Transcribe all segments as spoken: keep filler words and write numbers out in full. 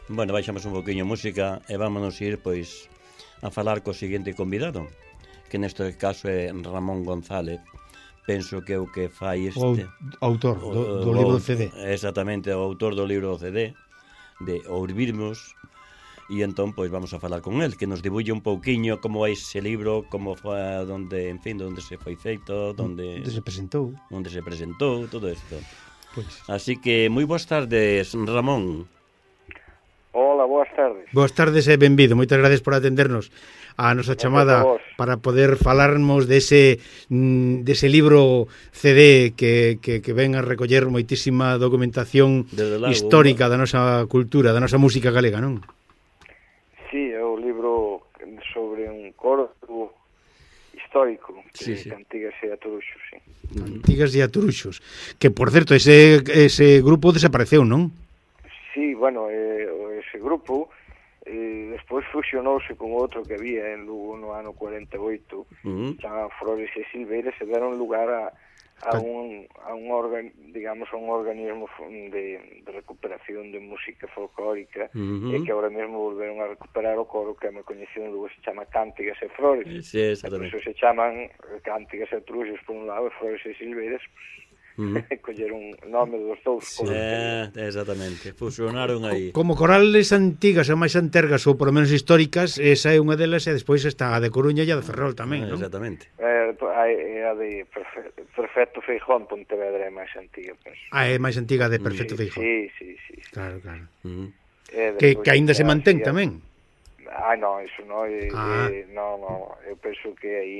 Bueno, baixamos un poquinho música e vámonos ir, pois, a falar co seguinte convidado, que neste caso é Ramón González. Penso que é o que fai este... O autor do, do libro do C D. Exactamente, o autor do libro do C D, de Ouvirmos, e entón, pois, vamos a falar con el, que nos dibulle un pouquiño como é ese libro, como foi, donde, en fin, onde se foi feito, onde... Onde se presentou. Onde se presentou, todo isto. Pois. Así que, moi boas tardes, Ramón. Hola, boas tardes. Boas tardes e benvido. Moitas gracias por atendernos a nosa chamada para poder falarmos dese, dese libro C D que, que, que ven a recoller moitísima documentación lago, histórica da nosa cultura, da nosa música galega, non? Sí, é o libro sobre un coro histórico de sí, sí. Cantigas e Atoruxos, sí. Cantigas e Atoruxos, que, por certo, ese, ese grupo desapareceu, non? Sí, bueno, eh, ese grupo eh, despois fusionouse con outro que había en Lugo no ano cuarenta e oito, uh-huh. chamaban Flores e Silveiras, e deron lugar a, a un, a un organ, digamos, a un organismo de, de recuperación de música folclórica, uh-huh. e que ahora mesmo volveron a recuperar o coro que é moi coñecido en Lugo, se chama Cantigas e Flores. Sí, exactamente. Por iso se chaman Cantigas e Atoruxos por un lado e Flores e Silveiras, Uh-huh. coller un nome dos dous sí. eh, exactamente, fusionaron aí. Como corales antigas ou máis antergas ou por lo menos históricas, esa é unha delas e despois está a de Coruña e a de Ferrol tamén, eh, non? Exactamente. Eh, a de Perfecto Feijón Pontevedra é máis antiga, penso. Ah, é máis antiga de Perfecto sí, Feijón. Sí, sí, sí, sí. Claro, claro. Uh-huh. Eh, que, que aínda se mantén a... tamén. Ah, non, iso non, eh, ah. eh, non, non, eu penso que aí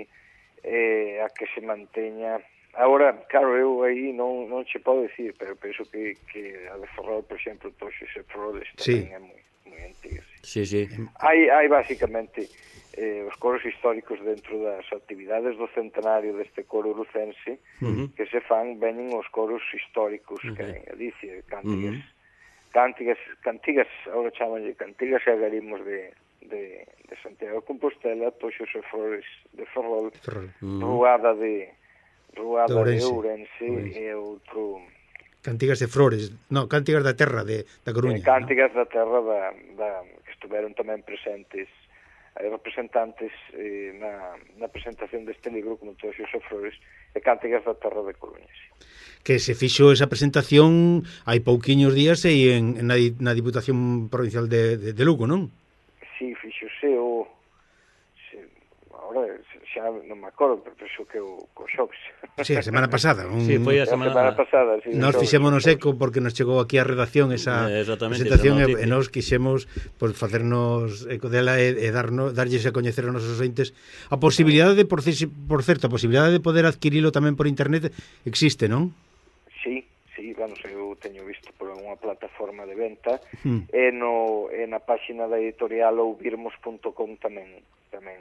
eh, a que se manteña. Agora, claro, eu aí non, non che podo dicir, pero penso que, que a de Ferrol, por exemplo, Toxos e Ferroles tamén sí. é moi, moi antiga. Sí, sí. sí. Hai, hai basicamente eh, os coros históricos dentro das actividades do centenario deste coro lucense, uh-huh. que se fan, veñen os coros históricos, okay. que é Galicia, Cantigas, uh-huh. Cantigas, Cantigas, agora chamanlle Cantigas e Agarimos de, de, de Santiago de Compostela, Toxos e Flores de Ferrol, Ferrol. Uh-huh. Ruada de... Ruada de Ourense, Ourense e outro... Cantigas de Flores, no, Cantigas da Terra de, da Coruña. Cantigas ¿no? da Terra da, da, que estuveron tamén presentes eh, representantes eh, na, na presentación deste libro, como todos os Flores, e Cantigas da Terra de Coruña, sí. Que se fixo esa presentación hai pouquiños días e en, en na, na Diputación Provincial de, de, de Lugo, non? Sí, fixose o... Se, ahora... xa non me acordo, pero penso que o co Xoves. Sí, a semana pasada. Un... Sí, foi a semana, a semana pasada. Sí, nos fixémonos eco porque nos chegou aquí a redacción esa eh, presentación e, e nos quixemos pues, facernos eco dela e, e darnos, darlles a coñecer aos nosos ointes a posibilidade de, por, por certo, a posibilidade de poder adquirilo tamén por internet existe, non? Sí, sí, bueno, eu teño visto por unha plataforma de venta hmm. e, no, e na páxina da editorial ouvirmos punto com tamén tamén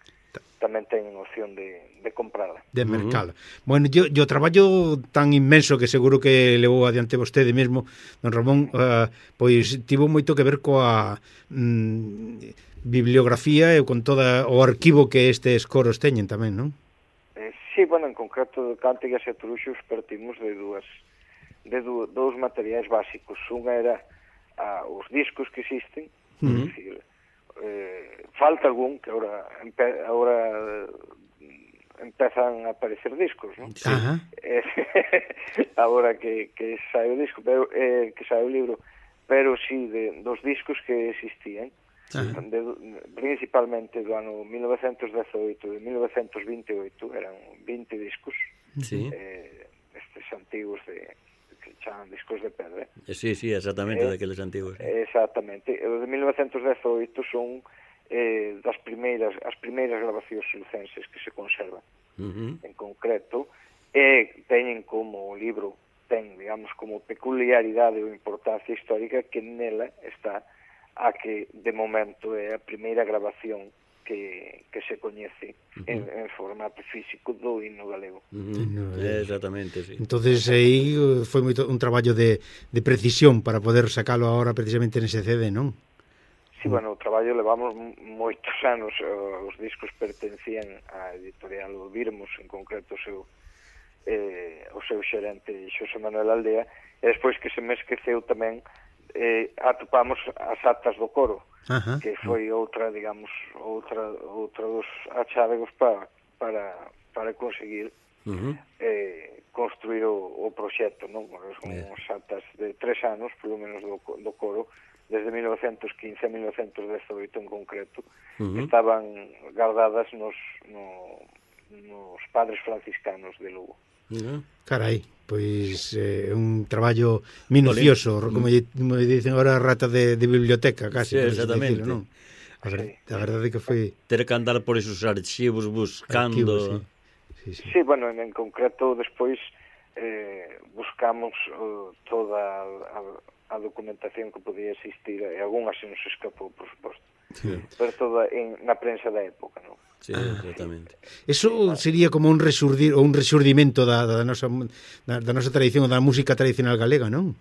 tamén ten opción de, de comprala. De mercado. Uh-huh. Bueno, yo, yo traballo tan inmenso que seguro que levou adiante vostede mesmo, don Ramón, uh, pois tivo moito que ver coa mm, bibliografía e con toda o arquivo que estes coros teñen tamén, non? Eh, sí, bueno, en concreto de Cantigas e Atoruxos partimos de dúas de dú, dous materiais básicos. Unha era ah, os discos que existen, uh-huh. é dicir, Eh, falta algún que ahora empe ahora empezan a aparecer discos, ¿no? Sí. Eh, ahora que, que sae o disco, pero eh, que sae o libro, pero sí de dos discos que existían, de, principalmente do ano mil novecentos dezaoito e mil novecentos vinte e oito, eran vinte discos, sí. eh, estes antigos de que chaman discos de pedra. Sí, sí, exactamente, eh, daqueles antigos. Eh. Exactamente. Os de mil novecentos dezaoito son eh, das primeiras, as primeiras grabacións lucenses que se conservan, uh-huh. en concreto, e teñen como o libro, ten, digamos, como peculiaridade ou importancia histórica que nela está a que, de momento, é a primeira grabación que, que se coñece uh-huh. en, en formato físico do himno galego. Uh-huh. eh, exactamente, sí. Entonces aí foi moito un traballo de, de precisión para poder sacalo agora precisamente nese C D, non? Sí, bueno, o traballo levamos moitos anos, os discos pertencían á editorial Ouvirmos, en concreto o seu, eh, o seu xerente Xosé Manuel Aldea, e despois que se me esqueceu tamén eh, atopamos as actas do coro, Ajá. que foi outra, digamos, outra outra dos achávegos para para para conseguir Uh-huh. eh, construir o, o proxecto, non? Son Yeah. unhas actas de tres anos, polo menos do, do coro, desde mil novecentos quince a mil novecentos dezoito en concreto, Uh-huh. que estaban guardadas nos, no, nos padres franciscanos de Lugo. Uh-huh. Carai, pois é eh, un traballo minucioso, Olé. como lle, como lle dicen agora, rata de, de biblioteca, casi. Sí, por así exactamente. decirlo, non? A, ver, Sí. a verdade é que foi Ter que andar por esos archivos buscando... arquivo, sí. Sí, sí. Sí, bueno, en, en concreto despois eh, buscamos uh, toda a, a documentación que podía existir, e algunha se nos escapou, por suposto, Sí, pero toda en, na prensa da época, non? sí, exactamente. Eso sería como un resurdir ou un resurdimento da, da, nosa, da, da nosa tradición, da música tradicional galega, non?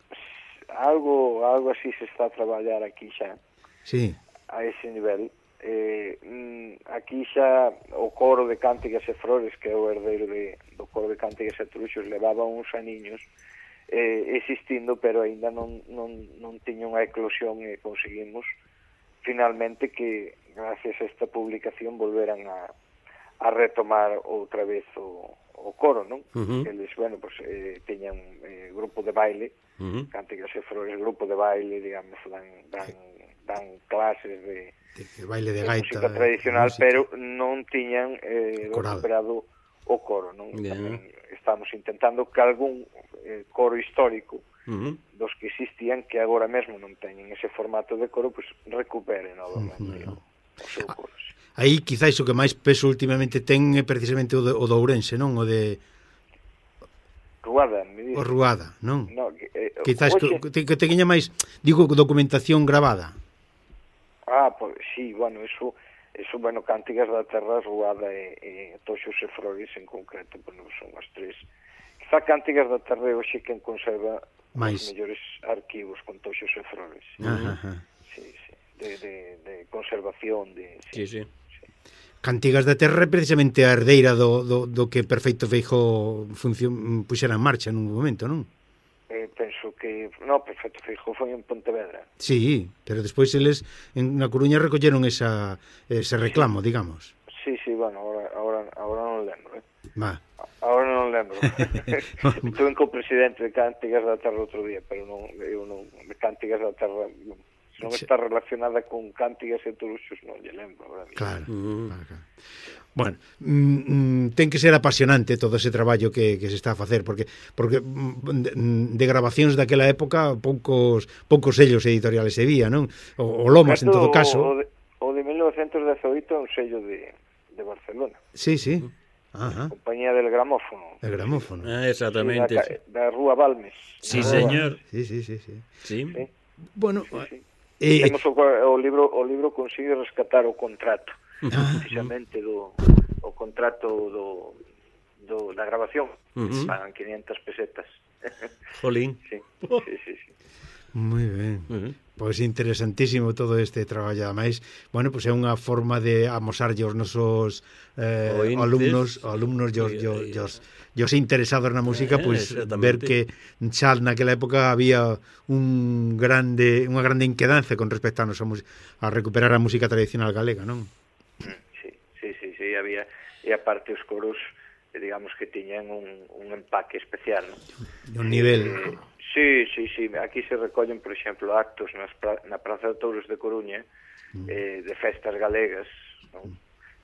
Algo, algo así se está a traballar aquí xa, Sí. a ese nivel. Eh, mm, aquí xa o coro de Cántigas e Flores, que é o herdeiro de, do coro de Cántigas e Truxos, levaba uns aniños eh, existindo, pero aínda non, non, non tiña unha eclosión, e conseguimos finalmente que, gracias a esta publicación, volveran a, a retomar outra vez o, o coro, non? Uh-huh. Eles, bueno, pues, eh, teñan eh, grupo de baile, Uh-huh. Cántigas e Flores, grupo de baile, digamos, dan, dan, dan clases de, De, de baile de de gaita. música tradicional, música. pero non tiñan eh, Coral. recuperado o coro, non? Yeah. Tamén estamos intentando que algún eh, coro histórico Uh-huh. dos que existían, que agora mesmo non teñen ese formato de coro, pues recupere novamente Uh-huh. o, o seu coro. Sí. Aí quizáis o que máis peso últimamente ten é precisamente o de, o de Ourense, non? O de Ruada, me dices? o Ruada, non? No, que, eh, Quizás oxe, que, que teña máis, digo, documentación grabada. Ah, pues sí, bueno, eso, eso bueno, Cántigas da Terra, Ruada e, e Toxos e Flores en concreto, bueno, son as tres. Quizá Cántigas da Terra é hoxe quen conserva Mais. os mellores arquivos con Toxos e Flores. Ajá, ajá. Sí, sí, de, de, de conservación, de... Sí, sí. Cantigas da Terra é precisamente a herdeira do, do, do que Perfeito Feijóo función, puxera en marcha nun momento, non? Eh, penso que... No, Perfecto Feijóo foi en Pontevedra. Sí, pero despois eles en na Coruña recolleron esa, ese reclamo, digamos. Sí, sí, bueno, ahora, ahora, ahora non lembro, eh. Va. Ahora non lembro. Estuve co presidente de Cántigas da Terra outro día, pero non, eu non, de Cántigas da Terra, se non está relacionada con Cántigas e Truxos, non lle lembro. Ahora mismo. Claro, Uh-huh. claro, claro. Bueno, mm, mm, ten que ser apasionante todo ese traballo que, que se está a facer, porque porque mm, de, de grabacións daquela época poucos poucos sellos editoriales se vía, non? O, o Lomas en todo caso. O de, o de mil novecentos dezoito é un sello de, de Barcelona. Sí, sí. Ajá. Compañía del Gramófono. El gramófono. Ah, exactamente. Da, da Rúa Balmes. Sí, Da Rúa. señor. Sí, sí, sí, sí. Sí. Sí, Bueno, sí, sí. eh, Temos o, o libro o libro consigue rescatar o contrato, ah, precisamente do o contrato do, do da grabación. Ujú. Pagan quinientas pesetas. Jolín. Sí, sí, sí, sí. moi ben. Uh-huh. Pois interesantísimo todo este traballo, ademais, bueno, pois é unha forma de amosarlle aos nosos eh, Ointes. alumnos, alumnos Sí, os, os, sí. os, os interesados na música, Eh, pois exactamente. ver que xa naquela época había un grande unha grande inquedanza con respecto a nosa música, a recuperar a música tradicional galega, non? Sí, sí, sí, sí, había e aparte os coros, eh, digamos que tiñan un, un empaque especial, ¿no? Un nivel. Eh, sí, sí, sí, aquí se recollen, por exemplo, actos nas pra, na Praza de Touros de Coruña, eh, de festas galegas, ¿no?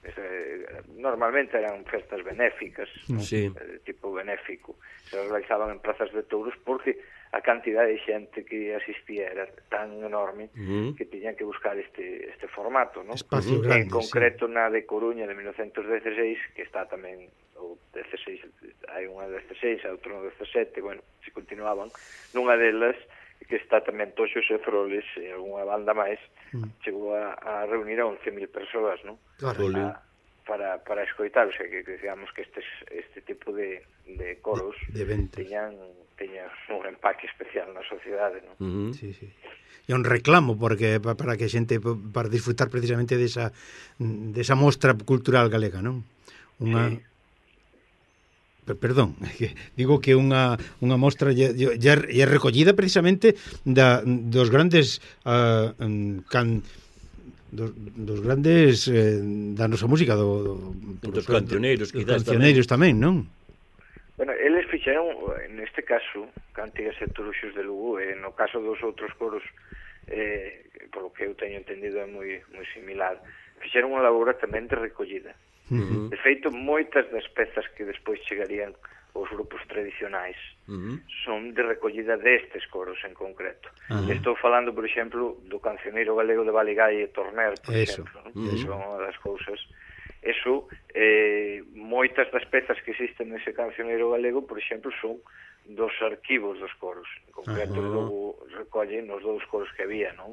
Eh, normalmente eran festas benéficas, ¿no? Sí. Eh, tipo benéfico, se realizaban en plazas de touros porque a cantidad de xente que asistía era tan enorme Ujú. que tiñan que buscar este este formato, ¿no? Espacio En grande, concreto na de Coruña de mil novecentos dezasseis, que está tamén o dezasseis, hai unha dezasseis, a outra no dezasete, bueno, se continuaban, nunha delas que está tamén Toxos e Froles e algunha banda máis, Mm. chegou a, a reunir a once mil persoas, ¿no? Claro. Jolín. A, para, para escoitar, o sea, que, que digamos que estes, este tipo de, de coros De, de eventos. teñan, teñan un empaque especial na sociedade, ¿no? Uh-huh. Sí, sí. E un reclamo porque pa- para que a xente para disfrutar precisamente desa desa mostra cultural galega, non? Unha Sí. perdón, digo que unha, unha mostra lle, lle, lle recollida precisamente da, dos grandes uh, can, dos, dos grandes eh, da nosa música do, do, dos cancioneiros, dos cancioneiros tamén, non? Bueno, eles fixeron, neste caso, Cántigas e Truxos de Lugo, e no caso dos outros coros, eh, polo que eu teño entendido é moi, moi similar, fixeron unha labora tamén de recollida. Uh-huh. De feito, moitas das pezas que despois chegarían aos grupos tradicionais uh-huh. son de recollida destes coros en concreto. Uh-huh. Estou falando, por exemplo, do cancioneiro galego de Baligay e Torner, por Eso. exemplo. ¿no? Uh-huh. Eso é unha das cousas. Eso, eh, moitas das pezas que existen nese cancioneiro galego, por exemplo, son dos arquivos dos coros. En concreto, uh-huh. logo recollen os dous coros que había, non?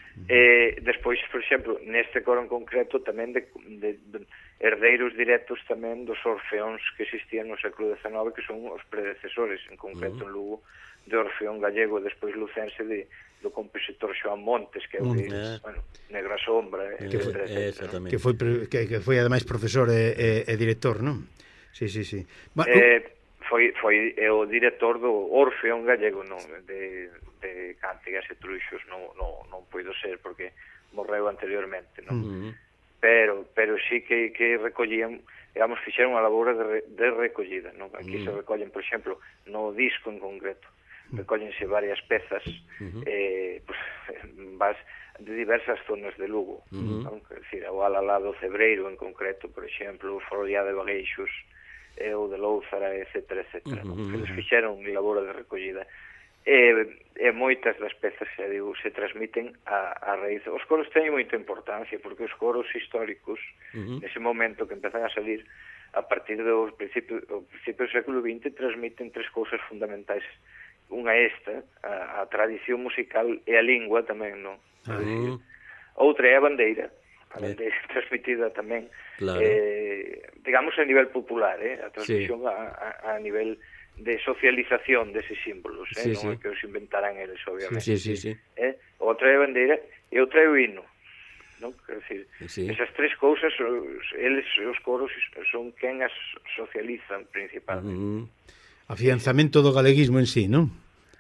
Eh, despois, por exemplo, neste coro en concreto tamén de, de, de herdeiros directos tamén dos orfeóns que existían no século dezenove, que son os predecesores, en concreto uh-huh. en Lugo, de Orfeón gallego, despois lucense de, do compositor Xoán Montes, que é o de, uh-huh. bueno, Negra Sombra, que, etcétera, etcétera, ¿no? que foi que, que foi ademais profesor e, e, e director, non? Sí, sí, sí. Bueno, eh, foi foi é o director do Orfeón gallego, non, de de Cántigas e Truxos, non, non, non poido ser porque morreu anteriormente, non? Uh-huh. Pero pero sí que, que recollían, digamos, fixeron unha labora de, re, de recollida, non? Aquí uh-huh. se recollen, por exemplo, no disco en concreto, recóllense varias pezas uh-huh. eh, pues, vas de diversas zonas de Lugo, uh-huh. non? Quer decir, o Alalá do Cebreiro en concreto, por exemplo, o Forollá de Bagueixos, eh, o de Louzara, etcétera, etcétera, uh-huh. non? Que les fixeron labora de recollida. E, e moitas das pezas, xa digo, se transmiten a, a raíz. Os coros teñen moita importancia, porque os coros históricos, uh-huh. nese momento que empezan a salir, a partir do principio, do principio do século vinte, transmiten tres cousas fundamentais. Unha esta, a, a tradición musical e a lingua tamén, non? Uh-huh. Outra é a bandeira, a bandeira yeah. transmitida tamén, claro. eh, digamos, a nivel popular, eh? A transmisión sí. a, a, a nivel de socialización deses símbolos, eh? sí, non é sí. que os inventaran eles, obviamente. Sí, sí, sí. Eh? Outra é a bandeira e outra é o hino. Non? Quer decir, sí. esas tres cousas, eles, os coros, son quen as socializan principalmente. Uh-huh. Afianzamento do galeguismo en sí, non?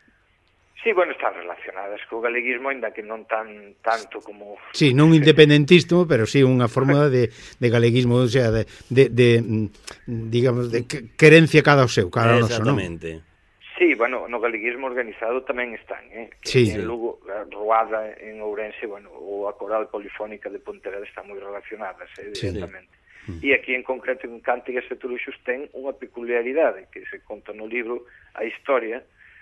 Sí, bueno, están relacionadas co galeguismo, ainda que non tan tanto como... Sí, non independentismo, pero sí unha forma de, de galeguismo, o sea, de, de, de digamos, de querencia cada o seu, cada o noso, non? Exactamente. Sí, bueno, no galeguismo organizado tamén están, eh? Que sí, en sí. Lugo, Ruada, en Ourense, bueno, ou a Coral Polifónica de Pontevedra están moi relacionadas, eh, directamente. Sí. E aquí en concreto en Cántigas e Truxos ten unha peculiaridade que se conta no libro, a historia,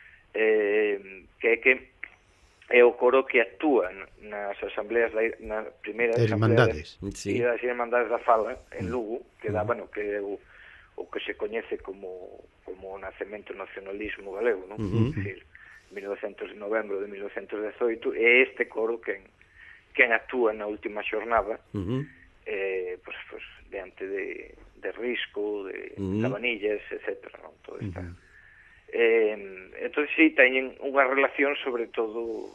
eh, que é que é o coro que actúa nas asambleas da, na primeira asamblea sí. das Irmandades da Fala en Lugo, que dá, bueno, que é o, o que se coñece como como o nacemento nacionalismo galego, non? Uh-huh. É dicir, mil novecentos de novembro de mil novecentos e dezoito, é este coro quen quen actúa na última xornada, uh-huh. eh, pues, pues, diante de, de Risco, de uh-huh. Cabanillas, etcétera, non? Todo está... Uh-huh. Eh, entón, sí, teñen unha relación sobre todo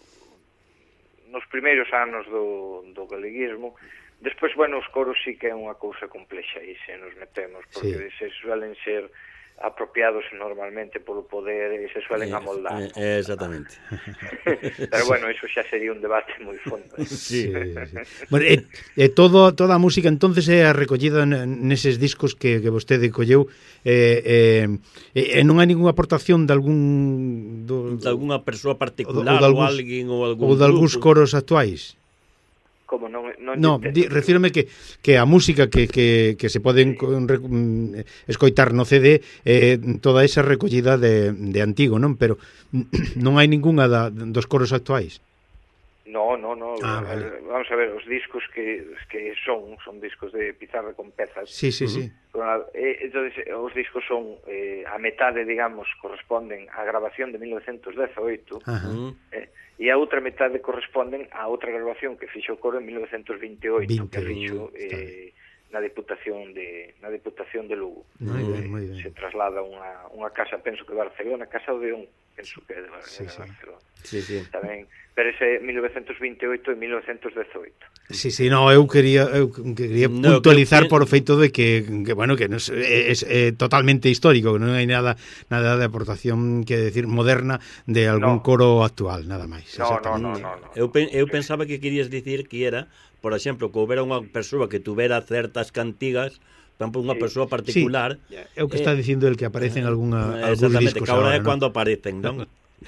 nos primeiros anos do, do galeguismo. Despois, bueno, os coros sí que é unha cousa complexa e se nos metemos, porque sí. se suelen ser apropiados normalmente polo poder e se suelen eh, amoldar. Eh, exactamente. Pero bueno, eso xa sería un debate moi fondo. ¿eh? Sí, sí. Bueno, e, e todo, toda a música entonces é a recollida neses discos que, que vostede colleu e, e, e non hai ninguna aportación de algún do, de alguna persoa particular ou, ou, alguén ou algún ou de algúns coros actuais? Como non, non no, di, refírome que, que a música que, que, que se poden sí. escoitar no C D é eh, toda esa recollida de, de antigo, non? Pero non hai ningunha da, dos coros actuais? No, no, no. Ah, vale. Vamos a ver, os discos que, que son, son discos de pizarra con pezas. Sí, sí, sí. Eh, entonces, os discos son, eh, a metade, digamos, corresponden á grabación de mil novecentos dezoito, eh, e a outra metade corresponden a outra grabación que fixo o coro en mil novecentos vinte e oito, que fixo eh, na Diputación de na Diputación de Lugo. Muy bien, muy bien. Se traslada unha, unha casa, penso que Barcelona, Casa Odeón, penso que é de, sí, de sí. Barcelona. Sí, sí. Tamén, pero ese mil novecientos veintioito e mil novecientos dezoito. Sí, sí, no, eu quería eu quería no, puntualizar que, por o feito de que, que bueno, que non é, é, é totalmente histórico, que non hai nada nada de aportación, que decir, moderna de algún no. coro actual, nada máis. No, no, no, no, no. Eu, pen, eu pensaba que querías dicir que era, por exemplo, que houbera unha persoa que tuvera certas cantigas, por unha sí. persoa particular. Sí, é o que está dicindo el que aparecen eh, algunha, eh, algúns discos que ahora ahora, é cando aparecen, non?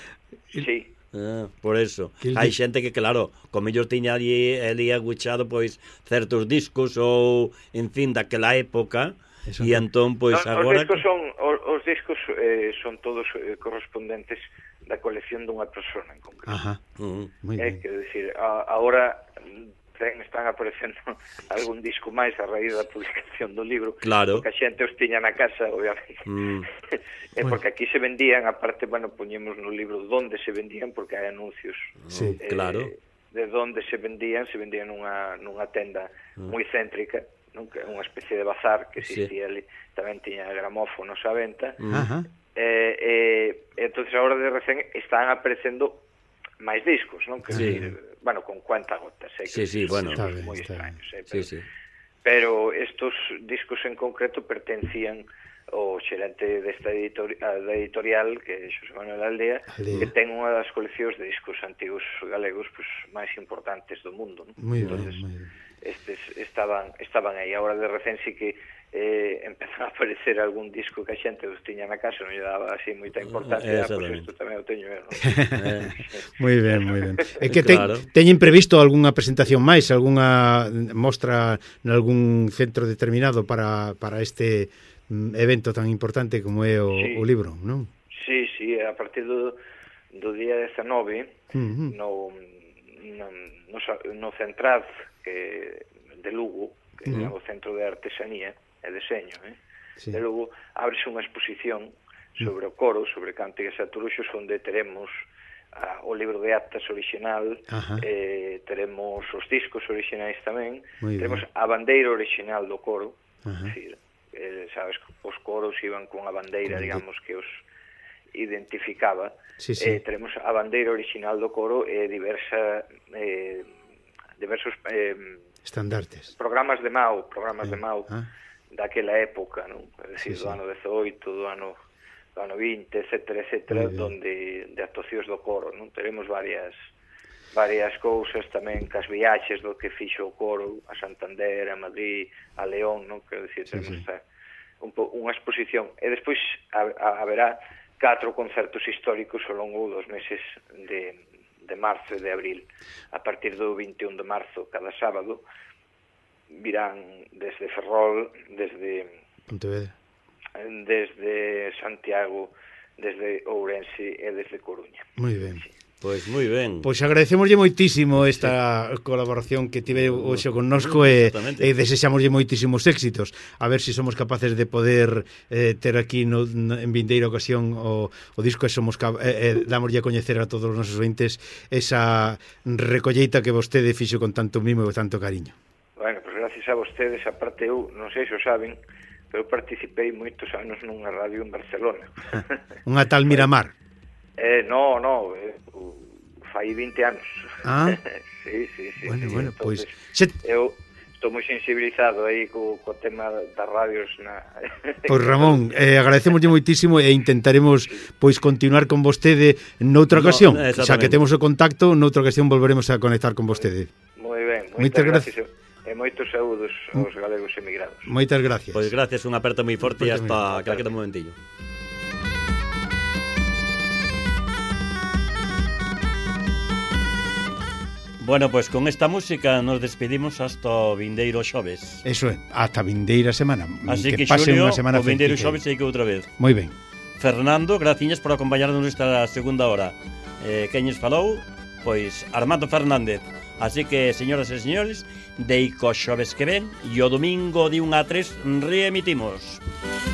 Sí. Ah, por eso. Que Hai di... xente que, claro, como mellor tiña ali, ali aguchado, pois, certos discos ou, en fin, daquela época, e entón, pois, no, agora... Os discos son, os, os discos eh, son todos eh, correspondentes da colección dunha persona en concreto. Ajá. Uh -huh. Muy é, bien. quero dicir, a, agora ten, están aparecendo algún disco máis a raíz da publicación do libro, claro. Porque a xente os tiña na casa, obviamente. Mm. É porque aquí se vendían, aparte, bueno, poñemos no libro donde se vendían, porque hai anuncios. Sí, eh, claro. De donde se vendían, se vendían nunha, nunha tenda mm. moi céntrica, nunca, unha especie de bazar que existía sí. ali, tamén tiña gramófonos á venta. Mm. Eh, eh, entonces agora de recén están aparecendo máis discos, non? Que sí. decir, bueno, con cuenta gotas, eh, sí, sí, bueno, está moi extraños, eh, pero, sí, sí. pero estos discos en concreto pertencían ao xerente desta editori da editorial, que é Xosé Manuel Aldea, Aldea, que ten unha das coleccións de discos antigos galegos pues, máis importantes do mundo, non? Muy Entonces, bien, muy bien. Estes estaban, estaban aí, agora de recén sí que eh, empezou a aparecer algún disco que a xente os tiña na casa, non lle daba así moita importancia, uh, pois pues isto tamén o teño eu, non? Moi ben, moi ben. É que te, claro. teñen previsto algunha presentación máis, algunha mostra nalgún centro determinado para, para este evento tan importante como é o, sí. o libro, non? Sí, sí, a partir do, do día dezenove, uh -huh. no, no, no, no Centraz que, de Lugo, que uh -huh. é o Centro de Artesanía e Deseño, eh? Sí. De Lugo, ábrese unha exposición sobre o coro, sobre cánticas e aturuxos, onde teremos a, o libro de actas original, eh, teremos os discos originais tamén, muy teremos bien. A bandeira original do coro, é dicir, eh, sabes, os coros iban con a bandeira, digamos, que os identificaba, sí, sí. Eh, teremos a bandeira original do coro e diversa, eh, diversos eh, estandartes, programas de Mao, programas eh, de Mao ah. daquela época, non? É dicir, sí, do sí. ano dezoito, do ano do ano vinte, etcétera, etcétera, donde de actuacións do coro, non? Teremos varias varias cousas tamén cas viaxes do que fixo o coro a Santander, a Madrid, a León, non? Quero dicir, teremos sí, sí. Un po, unha exposición e despois a, a, haberá catro concertos históricos ao longo dos meses de, de marzo e de abril. A partir do vinte e un de marzo, cada sábado, virán desde Ferrol, desde Pontevedra, desde Santiago, desde Ourense e desde Coruña. Moi ben. Sí. Pois moi ben. Pois agradecemoslle moitísimo esta sí. colaboración que tive hoxe connosco e, e desexamoslle moitísimos éxitos. A ver se si somos capaces de poder eh, ter aquí no, no, en vindeira ocasión o, o disco e somos eh, eh, damoslle a coñecer a todos os nosos ointes esa recolleita que vostede fixo con tanto mimo e tanto cariño. Bueno, pois pues gracias a vostedes, aparte eu, non sei se o saben, pero participei moitos anos nunha radio en Barcelona. Unha tal Miramar. Eh, no, no, eh, fai vinte anos. Ah? sí, sí, sí. Bueno, sí. bueno, Entonces, pois... Pues... Eu estou moi sensibilizado aí co, co tema das radios na... Pois Ramón, eh, agradecemoslle moitísimo e intentaremos pois continuar con vostede noutra ocasión, no, xa que temos o contacto, noutra ocasión volveremos a conectar con vostede. Moi ben, moitas gracias. E moitos saúdos aos galegos emigrados. Moitas gracias. Pois gracias, un aperto moi forte e hasta calquera momentillo. Bueno, pois pues con esta música nos despedimos hasta o vindeiro xoves. Eso é, hasta vindeira semana. Así que, que pase Xulio, unha semana o vindeiro xoves hai que outra vez. Moi ben. Fernando, graciñas por acompañarnos nesta segunda hora. Eh, queñes falou? Pois Armando Fernández. Así que, señoras e señores, deico xoves que ven e o domingo de unha a tres reemitimos.